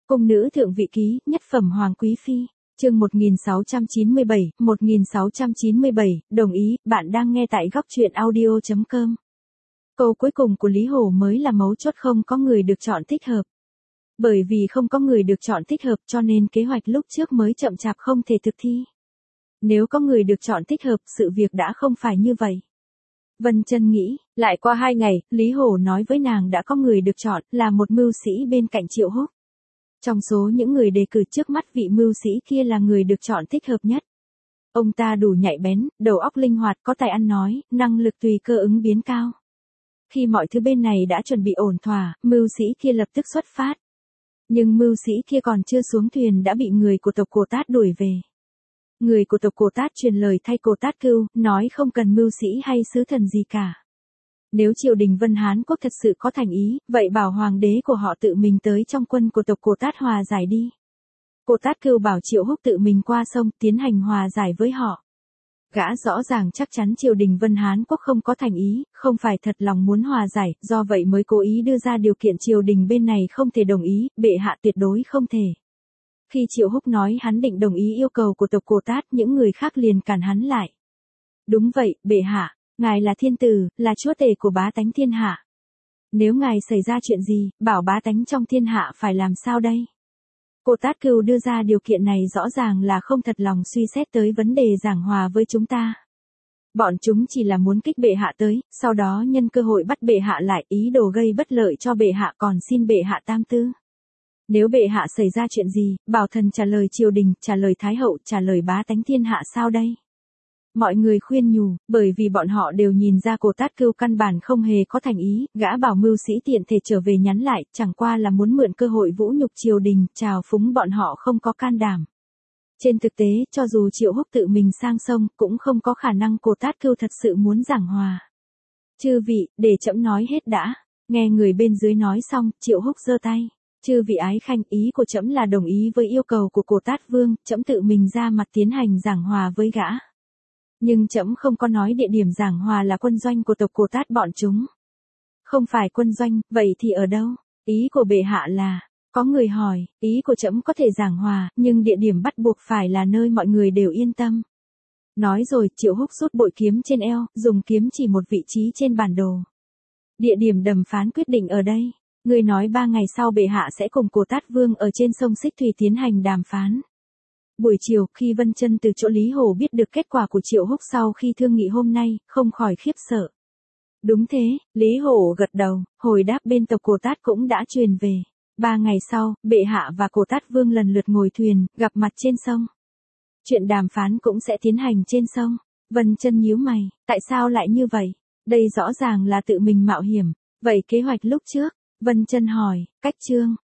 Cung nữ thượng vị ký, nhất phẩm hoàng quý phi, chương 1697, đồng ý, bạn đang nghe tại góc truyện audio.com. Câu cuối cùng của Lý Hổ mới là mấu chốt, không có người được chọn thích hợp. Bởi vì không có người được chọn thích hợp cho nên kế hoạch lúc trước mới chậm chạp không thể thực thi. Nếu có người được chọn thích hợp, sự việc đã không phải như vậy. Vân Chân nghĩ, lại qua 2 ngày, Lý Hổ nói với nàng đã có người được chọn, là một mưu sĩ bên cạnh Triệu Húc. Trong số những người đề cử trước mắt, vị mưu sĩ kia là người được chọn thích hợp nhất. Ông ta đủ nhạy bén, đầu óc linh hoạt, có tài ăn nói, năng lực tùy cơ ứng biến cao. Khi mọi thứ bên này đã chuẩn bị ổn thỏa, mưu sĩ kia lập tức xuất phát. Nhưng mưu sĩ kia còn chưa xuống thuyền đã bị người của tộc Cổ Tát đuổi về. Người của tộc Cổ Tát truyền lời thay Cổ Tát Cưu, nói không cần mưu sĩ hay sứ thần gì cả. Nếu triều đình Vân Hán Quốc thật sự có thành ý, vậy bảo hoàng đế của họ tự mình tới trong quân của tộc Cổ Tát hòa giải đi. Cổ Tát Cưu bảo Triệu Húc tự mình qua sông tiến hành hòa giải với họ. Gã rõ ràng chắc chắn triều đình Vân Hán Quốc không có thành ý, không phải thật lòng muốn hòa giải, do vậy mới cố ý đưa ra điều kiện triều đình bên này không thể đồng ý, bệ hạ tuyệt đối không thể. Khi Triệu Húc nói hắn định đồng ý yêu cầu của tộc Cổ Tát, những người khác liền cản hắn lại. Đúng vậy, bệ hạ, ngài là thiên tử, là chúa tể của bá tánh thiên hạ. Nếu ngài xảy ra chuyện gì, bảo bá tánh trong thiên hạ phải làm sao đây? Cổ Tát Cưu đưa ra điều kiện này rõ ràng là không thật lòng suy xét tới vấn đề giảng hòa với chúng ta. Bọn chúng chỉ là muốn kích bệ hạ tới, sau đó nhân cơ hội bắt bệ hạ lại, ý đồ gây bất lợi cho bệ hạ, còn xin bệ hạ tam tư. Nếu bệ hạ xảy ra chuyện gì, bảo thần trả lời triều đình, trả lời thái hậu, trả lời bá tánh thiên hạ sao đây? Mọi người khuyên nhủ, bởi vì bọn họ đều nhìn ra Cổ Tát Cưu căn bản không hề có thành ý, gã bảo mưu sĩ tiện thể trở về nhắn lại, chẳng qua là muốn mượn cơ hội vũ nhục triều đình, trào phúng bọn họ không có can đảm. Trên thực tế, cho dù Triệu Húc tự mình sang sông, cũng không có khả năng Cổ Tát Cưu thật sự muốn giảng hòa. Chư vị, để trẫm nói hết đã. Nghe người bên dưới nói xong, Triệu Húc giơ tay. Chư vị ái khanh, ý của trẫm là đồng ý với yêu cầu của Cổ Tát Vương, trẫm tự mình ra mặt tiến hành giảng hòa với gã. Nhưng trẫm không có nói địa điểm giảng hòa là quân doanh của tộc Cổ Tát bọn chúng. Không phải quân doanh, vậy thì ở đâu? Ý của bệ hạ là, có người hỏi, ý của trẫm có thể giảng hòa, nhưng địa điểm bắt buộc phải là nơi mọi người đều yên tâm. Nói rồi, Triệu Húc rút bội kiếm trên eo, dùng kiếm chỉ một vị trí trên bản đồ. Địa điểm đàm phán quyết định ở đây. Người nói 3 ngày sau bệ hạ sẽ cùng Cổ Tát Vương ở trên sông Xích Thủy tiến hành đàm phán. Buổi chiều, khi Vân Chân từ chỗ Lý Hổ biết được kết quả của Triệu Húc sau khi thương nghị hôm nay, không khỏi khiếp sợ. Đúng thế, Lý Hổ gật đầu, hồi đáp bên tộc Cổ Tát cũng đã truyền về. 3 ngày sau, bệ hạ và Cổ Tát Vương lần lượt ngồi thuyền, gặp mặt trên sông. Chuyện đàm phán cũng sẽ tiến hành trên sông. Vân Chân nhíu mày, tại sao lại như vậy? Đây rõ ràng là tự mình mạo hiểm. Vậy kế hoạch lúc trước? Vân Chân hỏi, cách chương.